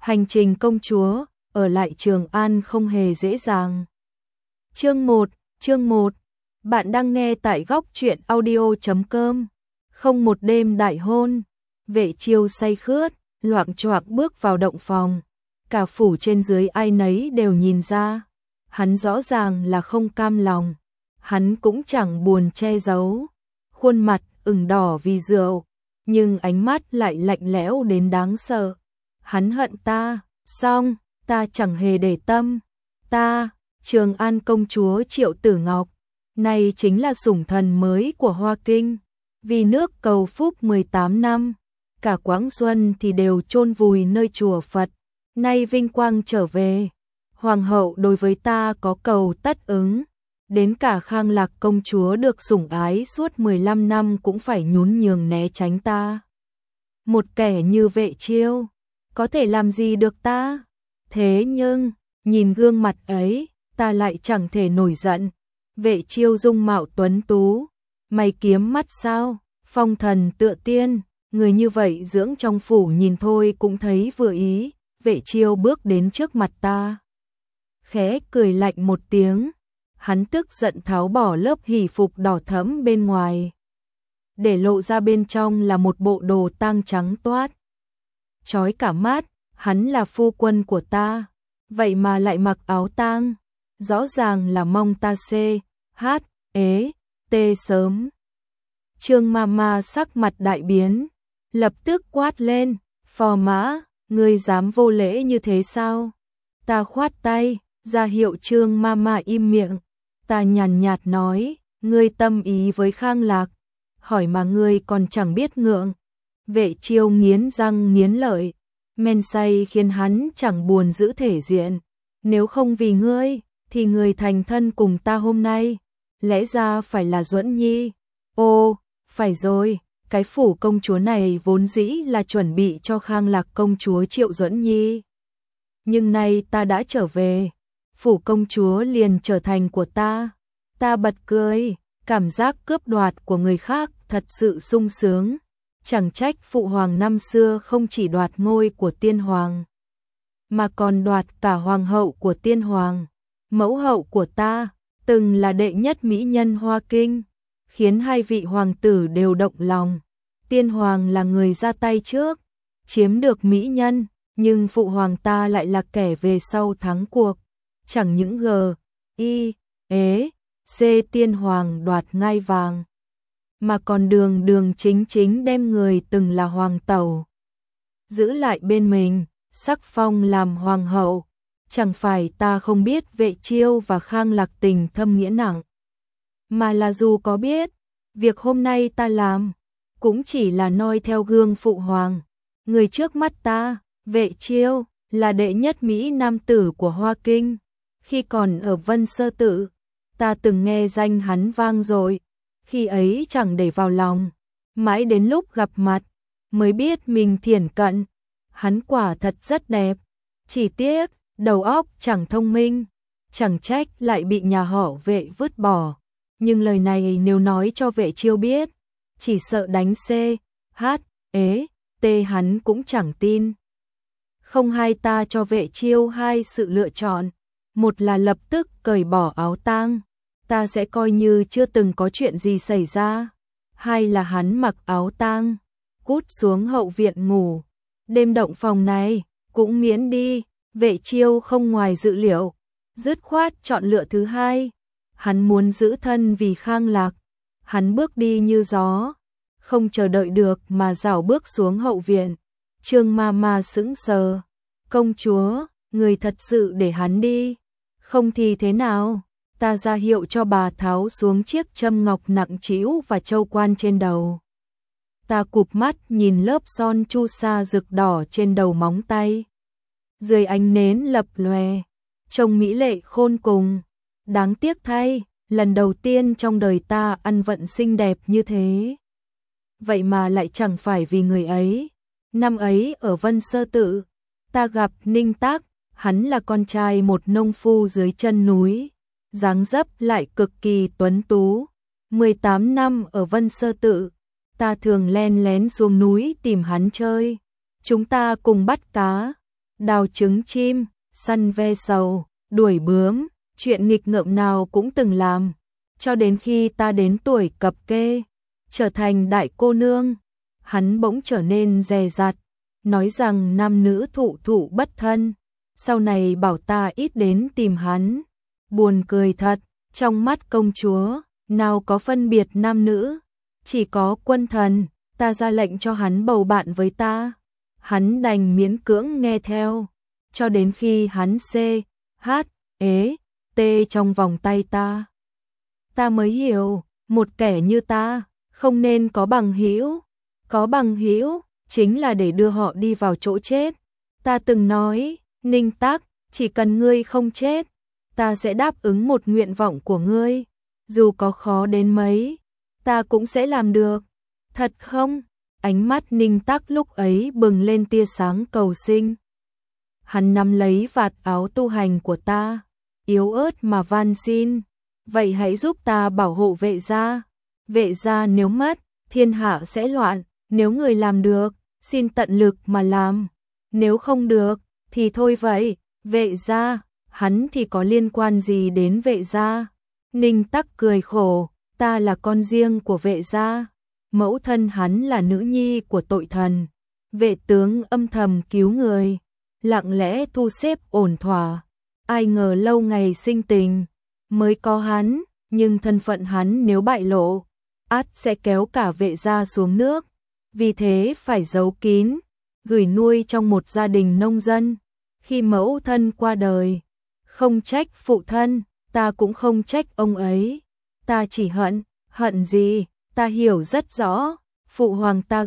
Hành trình công chúa, ở lại Trường An không hề dễ dàng. Chương 1, bạn đang nghe tại góc truyện audio.com. Không một đêm đại hôn, Vệ Chiêu say khướt, loạng choạng bước vào động phòng. Cả phủ trên dưới ai nấy đều nhìn ra, hắn rõ ràng là không cam lòng, hắn cũng chẳng buồn che giấu. Khuôn mặt ửng đỏ vì rượu, nhưng ánh mắt lại lạnh lẽo đến đáng sợ. Hắn hận ta, xong, ta chẳng hề để tâm. Ta, Trường An công chúa Triệu Tử Ngọc, này chính là sủng thần mới của Hoa Kinh. Vì nước cầu phúc 18 năm, cả quãng xuân thì đều chôn vùi nơi chùa Phật. Nay vinh quang trở về, hoàng hậu đối với ta có cầu tất ứng. Đến cả Khang Lạc công chúa được sủng ái suốt 15 năm cũng phải nhún nhường né tránh ta. Một kẻ như Vệ Chiêu, có thể làm gì được ta? Thế nhưng, nhìn gương mặt ấy, ta lại chẳng thể nổi giận. Vệ Chiêu dung mạo tuấn tú, mày kiếm mắt sao, phong thần tựa tiên, người như vậy dưỡng trong phủ nhìn thôi cũng thấy vừa ý. Vệ Chiêu bước đến trước mặt ta, khẽ cười lạnh một tiếng, hắn tức giận tháo bỏ lớp hỷ phục đỏ thẫm bên ngoài, để lộ ra bên trong là một bộ đồ tang trắng toát. Chói cả mắt, hắn là phu quân của ta, vậy mà lại mặc áo tang, rõ ràng là mong ta tê sớm. Trương Mama sắc mặt đại biến, lập tức quát lên, phò mã, ngươi dám vô lễ như thế sao? Ta khoát tay, ra hiệu Trương Mama im miệng. Ta nhàn nhạt nói, ngươi tâm ý với Khang Lạc, hỏi mà ngươi còn chẳng biết ngượng. Vệ Chiêu nghiến răng nghiến lợi, men say khiến hắn chẳng buồn giữ thể diện. Nếu không vì ngươi, thì người thành thân cùng ta hôm nay, lẽ ra phải là Duẫn Nhi. Ô, phải rồi, cái phủ công chúa này vốn dĩ là chuẩn bị cho Khang Lạc công chúa Triệu Duẫn Nhi. Nhưng nay ta đã trở về, phủ công chúa liền trở thành của ta. Ta bật cười, cảm giác cướp đoạt của người khác thật sự sung sướng. Chẳng trách phụ hoàng năm xưa không chỉ đoạt ngôi của tiên hoàng, mà còn đoạt cả hoàng hậu của tiên hoàng. Mẫu hậu của ta, từng là đệ nhất mỹ nhân Hoa Kinh, khiến hai vị hoàng tử đều động lòng. Tiên hoàng là người ra tay trước, chiếm được mỹ nhân, nhưng phụ hoàng ta lại là kẻ về sau thắng cuộc. Chẳng những tiên hoàng đoạt ngai vàng, mà còn đường chính đem người từng là hoàng tẩu giữ lại bên mình, sắc phong làm hoàng hậu. Chẳng phải ta không biết Vệ Chiêu và Khang Lạc tình thâm nghĩa nặng, mà là dù có biết, việc hôm nay ta làm cũng chỉ là noi theo gương phụ hoàng. Người trước mắt ta, Vệ Chiêu, là đệ nhất mỹ nam tử của Hoa Kinh. Khi còn ở Vân Sơ Tự, ta từng nghe danh hắn vang dội, khi ấy chẳng để vào lòng, mãi đến lúc gặp mặt mới biết mình thiển cận. Hắn quả thật rất đẹp, chỉ tiếc đầu óc chẳng thông minh, chẳng trách lại bị nhà họ Vệ vứt bỏ. Nhưng lời này nếu nói cho Vệ Chiêu biết, chỉ sợ đánh hắn cũng chẳng tin. Không, hai ta cho Vệ Chiêu hai sự lựa chọn, một là lập tức cởi bỏ áo tang, ta sẽ coi như chưa từng có chuyện gì xảy ra. Hai là hắn mặc áo tang, cút xuống hậu viện ngủ, đêm động phòng này cũng miễn đi. Vệ Chiêu không ngoài dự liệu, dứt khoát chọn lựa thứ hai. Hắn muốn giữ thân vì Khang Lạc. Hắn bước đi như gió, không chờ đợi được mà rảo bước xuống hậu viện. Trương Mama sững sờ, công chúa, người thật sự để hắn đi, không thì thế nào? Ta ra hiệu cho bà tháo xuống chiếc châm ngọc nặng trĩu và châu quan trên đầu. Ta cụp mắt nhìn lớp son chu sa rực đỏ trên đầu móng tay, dưới ánh nến lập lòe, trông mỹ lệ khôn cùng. Đáng tiếc thay, lần đầu tiên trong đời ta ăn vận xinh đẹp như thế. Vậy mà lại chẳng phải vì người ấy. Năm ấy ở Vân Sơ Tự, ta gặp Ninh Tác, hắn là con trai một nông phu dưới chân núi, dáng dấp lại cực kỳ tuấn tú. 18 năm ở Vân Sơ Tự, ta thường len lén xuống núi tìm hắn chơi. Chúng ta cùng bắt cá, đào trứng chim, săn ve sầu, đuổi bướm, chuyện nghịch ngợm nào cũng từng làm, cho đến khi ta đến tuổi cập kê, trở thành đại cô nương, hắn bỗng trở nên dè dặt, nói rằng nam nữ thụ thụ bất thân, sau này bảo ta ít đến tìm hắn. Buồn cười thật, trong mắt công chúa, nào có phân biệt nam nữ, chỉ có quân thần, ta ra lệnh cho hắn bầu bạn với ta. Hắn đành miễn cưỡng nghe theo, cho đến khi hắn T trong vòng tay ta. Ta mới hiểu, một kẻ như ta, không nên có bằng hữu. Có bằng hữu chính là để đưa họ đi vào chỗ chết. Ta từng nói, Ninh Tắc, chỉ cần ngươi không chết, ta sẽ đáp ứng một nguyện vọng của ngươi, dù có khó đến mấy, ta cũng sẽ làm được. Thật không? Ánh mắt Ninh Tắc lúc ấy bừng lên tia sáng cầu xin. Hắn nắm lấy vạt áo tu hành của ta, yếu ớt mà van xin, vậy hãy giúp ta bảo hộ vệ gia. Vệ gia nếu mất, thiên hạ sẽ loạn, nếu người làm được, xin tận lực mà làm, nếu không được, thì thôi vậy. Vệ gia, hắn thì có liên quan gì đến vệ gia? Ninh Tắc cười khổ, ta là con riêng của vệ gia, mẫu thân hắn là nữ nhi của tội thần, vệ tướng âm thầm cứu người, lặng lẽ thu xếp ổn thỏa, ai ngờ lâu ngày sinh tình, mới có hắn, nhưng thân phận hắn nếu bại lộ, ắt sẽ kéo cả vệ gia xuống nước, vì thế phải giấu kín, gửi nuôi trong một gia đình nông dân. Khi mẫu thân qua đời, không trách phụ thân, ta cũng không trách ông ấy, ta chỉ hận gì, ta hiểu rất rõ, phụ hoàng ta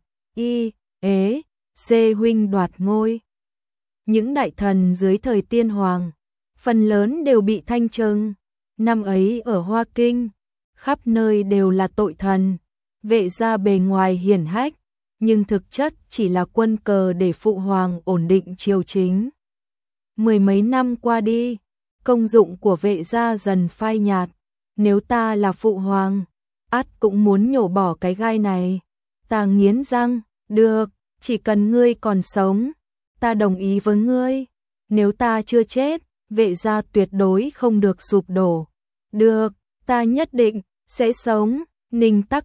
huynh đoạt ngôi. Những đại thần dưới thời tiên hoàng, phần lớn đều bị thanh trừng, năm ấy ở Hoa Kinh, khắp nơi đều là tội thần, vệ gia bề ngoài hiển hách, nhưng thực chất chỉ là quân cờ để phụ hoàng ổn định triều chính. Mười mấy năm qua đi, công dụng của vệ gia dần phai nhạt, nếu ta là phụ hoàng, ắt cũng muốn nhổ bỏ cái gai này. Ta nghiến răng, được, chỉ cần ngươi còn sống, ta đồng ý với ngươi, nếu ta chưa chết, vệ gia tuyệt đối không được sụp đổ. Được, ta nhất định sẽ sống. Ninh Tắc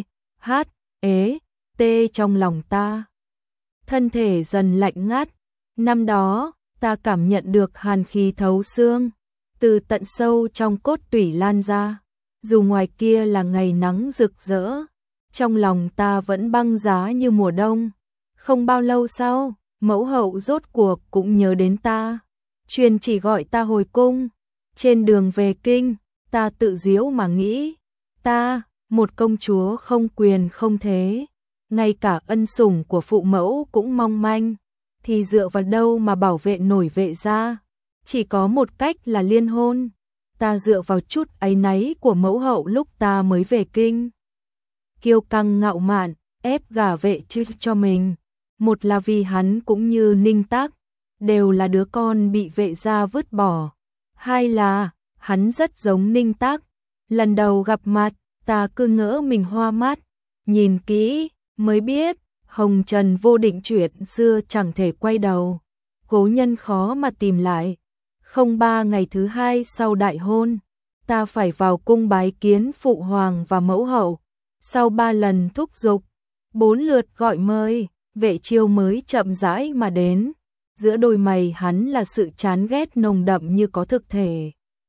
trong lòng ta. Thân thể dần lạnh ngắt, năm đó, ta cảm nhận được hàn khí thấu xương, từ tận sâu trong cốt tủy lan ra, dù ngoài kia là ngày nắng rực rỡ, trong lòng ta vẫn băng giá như mùa đông. Không bao lâu sau, mẫu hậu rốt cuộc cũng nhớ đến ta, truyền chỉ gọi ta hồi cung. Trên đường về kinh, ta tự giễu mà nghĩ, ta, một công chúa không quyền không thế, ngay cả ân sủng của phụ mẫu cũng mong manh, thì dựa vào đâu mà bảo vệ nổi vệ gia? Chỉ có một cách là liên hôn. Ta dựa vào chút áy náy của mẫu hậu lúc ta mới về kinh. Kiêu căng ngạo mạn, ép gả vệ chứ cho mình. Một là vì hắn cũng như Ninh Tắc, đều là đứa con bị vệ gia vứt bỏ. Hai là, hắn rất giống Ninh Tắc. Lần đầu gặp mặt, ta cứ ngỡ mình hoa mắt. Nhìn kỹ, mới biết, hồng trần vô định chuyện xưa chẳng thể quay đầu. Cố nhân khó mà tìm lại. Không 3 ngày thứ 2 sau đại hôn, ta phải vào cung bái kiến phụ hoàng và mẫu hậu. Sau 3 lần thúc giục, 4 lượt gọi mời, Vệ Chiêu mới chậm rãi mà đến. Giữa đôi mày hắn là sự chán ghét nồng đậm như có thực thể.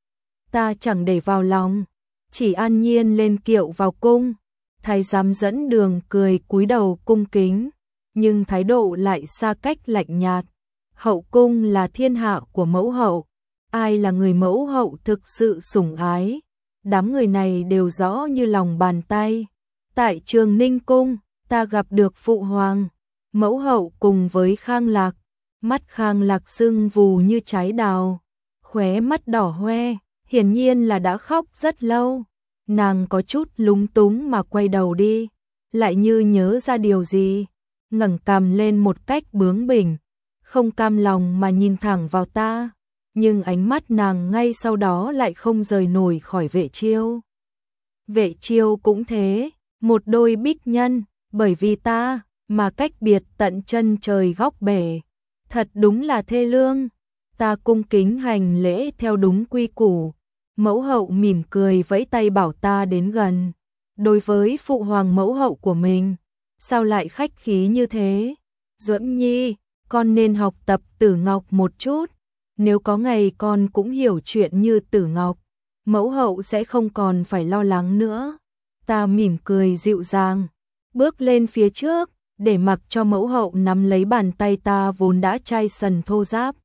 Ta chẳng để vào lòng, chỉ an nhiên lên kiệu vào cung. Thái giám dẫn đường cười cúi đầu cung kính, nhưng thái độ lại xa cách lạnh nhạt. Hậu cung là thiên hạ của mẫu hậu, ai là người mẫu hậu thực sự sủng ái, đám người này đều rõ như lòng bàn tay. Tại Trường Ninh cung, ta gặp được phụ hoàng, mẫu hậu cùng với Khang Lạc, mắt Khang Lạc sưng vù như trái đào, khóe mắt đỏ hoe, hiển nhiên là đã khóc rất lâu. Nàng có chút lúng túng mà quay đầu đi, lại như nhớ ra điều gì, ngẩng cằm lên một cách bướng bỉnh, không cam lòng mà nhìn thẳng vào ta, nhưng ánh mắt nàng ngay sau đó lại không rời nổi khỏi Vệ Chiêu. Vệ Chiêu cũng thế, một đôi bích nhân, bởi vì ta mà cách biệt tận chân trời góc bể. thật đúng là thê lương. Ta cung kính hành lễ theo đúng quy củ. Mẫu hậu mỉm cười vẫy tay bảo ta đến gần. Đối với phụ hoàng mẫu hậu của mình, sao lại khách khí như thế? Duẫn Nhi, con nên học tập Tử Ngọc một chút. Nếu có ngày con cũng hiểu chuyện như Tử Ngọc, mẫu hậu sẽ không còn phải lo lắng nữa. Ta mỉm cười dịu dàng, bước lên phía trước, để mặc cho mẫu hậu nắm lấy bàn tay ta vốn đã chai sần thô ráp.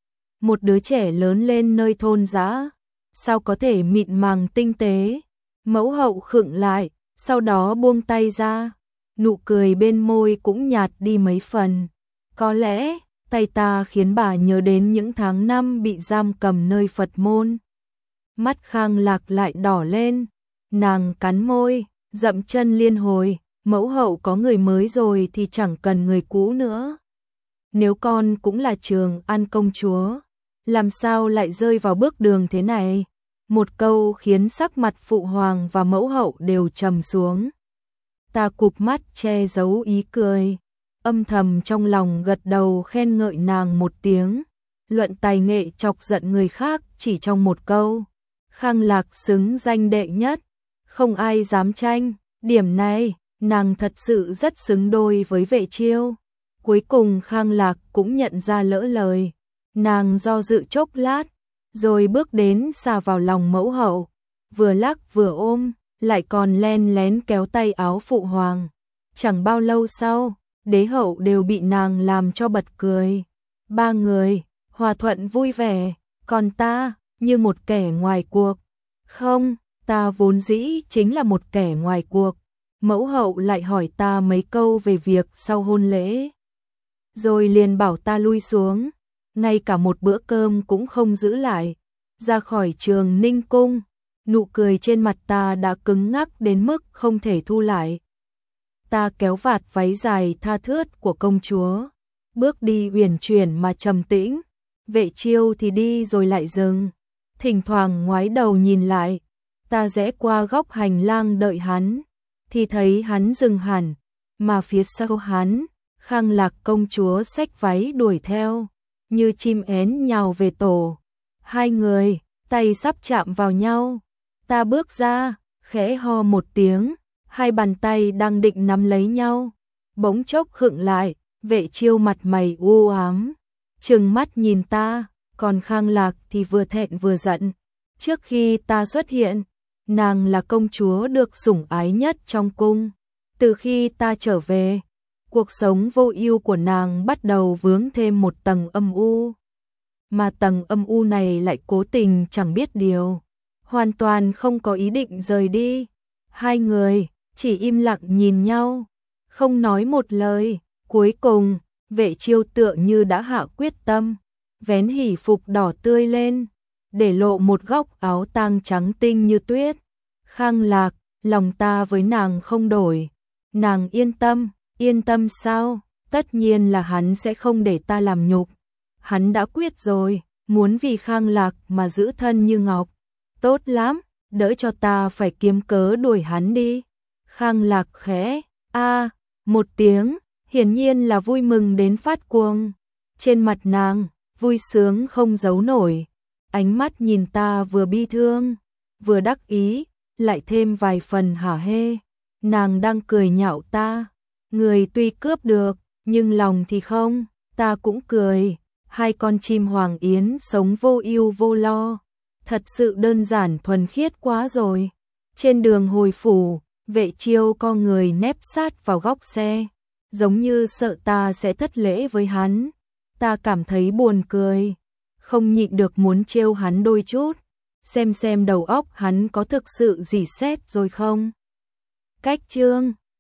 Một đứa trẻ lớn lên nơi thôn dã, sao có thể mịn màng tinh tế? Mẫu hậu khựng lại, sau đó buông tay ra, nụ cười bên môi cũng nhạt đi mấy phần. Có lẽ, tay ta khiến bà nhớ đến những tháng năm bị giam cầm nơi Phật môn. Mắt Khang Lạc lại đỏ lên, nàng cắn môi, dậm chân liên hồi, mẫu hậu có người mới rồi thì chẳng cần người cũ nữa. Nếu con cũng là Trường An công chúa, làm sao lại rơi vào bước đường thế này? Một câu khiến sắc mặt phụ hoàng và mẫu hậu đều trầm xuống. Ta cụp mắt che giấu ý cười, âm thầm trong lòng gật đầu khen ngợi nàng một tiếng. Luận tài nghệ chọc giận người khác chỉ trong một câu. Khang Lạc xứng danh đệ nhất, không ai dám tranh. Điểm này, nàng thật sự rất xứng đôi với Vệ Chiêu. Cuối cùng Khang Lạc cũng nhận ra lỡ lời. Nàng do dự chốc lát, rồi bước đến xà vào lòng mẫu hậu, vừa lắc vừa ôm, lại còn len lén kéo tay áo phụ hoàng. Chẳng bao lâu sau, đế hậu đều bị nàng làm cho bật cười. Ba người, hòa thuận vui vẻ, còn ta, như một kẻ ngoài cuộc. Không, ta vốn dĩ chính là một kẻ ngoài cuộc. Mẫu hậu lại hỏi ta mấy câu về việc sau hôn lễ, rồi liền bảo ta lui xuống, ngay cả một bữa cơm cũng không giữ lại. Ra khỏi Trường Ninh cung, nụ cười trên mặt ta đã cứng ngắc đến mức không thể thu lại. Ta kéo vạt váy dài tha thướt của công chúa, bước đi uyển chuyển mà trầm tĩnh. Vệ Chiêu thì đi rồi lại dừng, thỉnh thoảng ngoái đầu nhìn lại. Ta rẽ qua góc hành lang đợi hắn, thì thấy hắn dừng hẳn, mà phía sau hắn, Khang Lạc công chúa xách váy đuổi theo, như chim én nhào về tổ. Hai người, tay sắp chạm vào nhau. Ta bước ra, khẽ ho một tiếng, hai bàn tay đang định nắm lấy nhau, bỗng chốc khựng lại. Vệ Chiêu mặt mày u ám, trừng mắt nhìn ta, còn Khang Lạc thì vừa thẹn vừa giận. Trước khi ta xuất hiện, nàng là công chúa được sủng ái nhất trong cung. Từ khi ta trở về, cuộc sống vô ưu của nàng bắt đầu vướng thêm một tầng âm u. Mà tầng âm u này lại cố tình chẳng biết điều, hoàn toàn không có ý định rời đi. Hai người chỉ im lặng nhìn nhau, không nói một lời. Cuối cùng, Vệ Chiêu tựa như đã hạ quyết tâm, vén hỉ phục đỏ tươi lên, để lộ một góc áo tang trắng tinh như tuyết. Khang Lạc, lòng ta với nàng không đổi. Nàng yên tâm sao? Tất nhiên là hắn sẽ không để ta làm nhục. Hắn đã quyết rồi, muốn vì Khang Lạc mà giữ thân như ngọc. Tốt lắm, đỡ cho ta phải kiếm cớ đuổi hắn đi. Khang Lạc khẽ một tiếng, hiển nhiên là vui mừng đến phát cuồng. Trên mặt nàng, vui sướng không giấu nổi. Ánh mắt nhìn ta vừa bi thương, vừa đắc ý, lại thêm vài phần hả hê. Nàng đang cười nhạo ta. Người tuy cướp được, nhưng lòng thì không. Ta cũng cười. Hai con chim hoàng yến sống vô ưu vô lo. Thật sự đơn giản thuần khiết quá rồi. Trên đường hồi phủ, Vệ Chiêu co người nép sát vào góc xe, giống như sợ ta sẽ thất lễ với hắn. Ta cảm thấy buồn cười, không nhịn được muốn trêu hắn đôi chút, xem đầu óc hắn có thực sự dỉ sét rồi không. Cách chương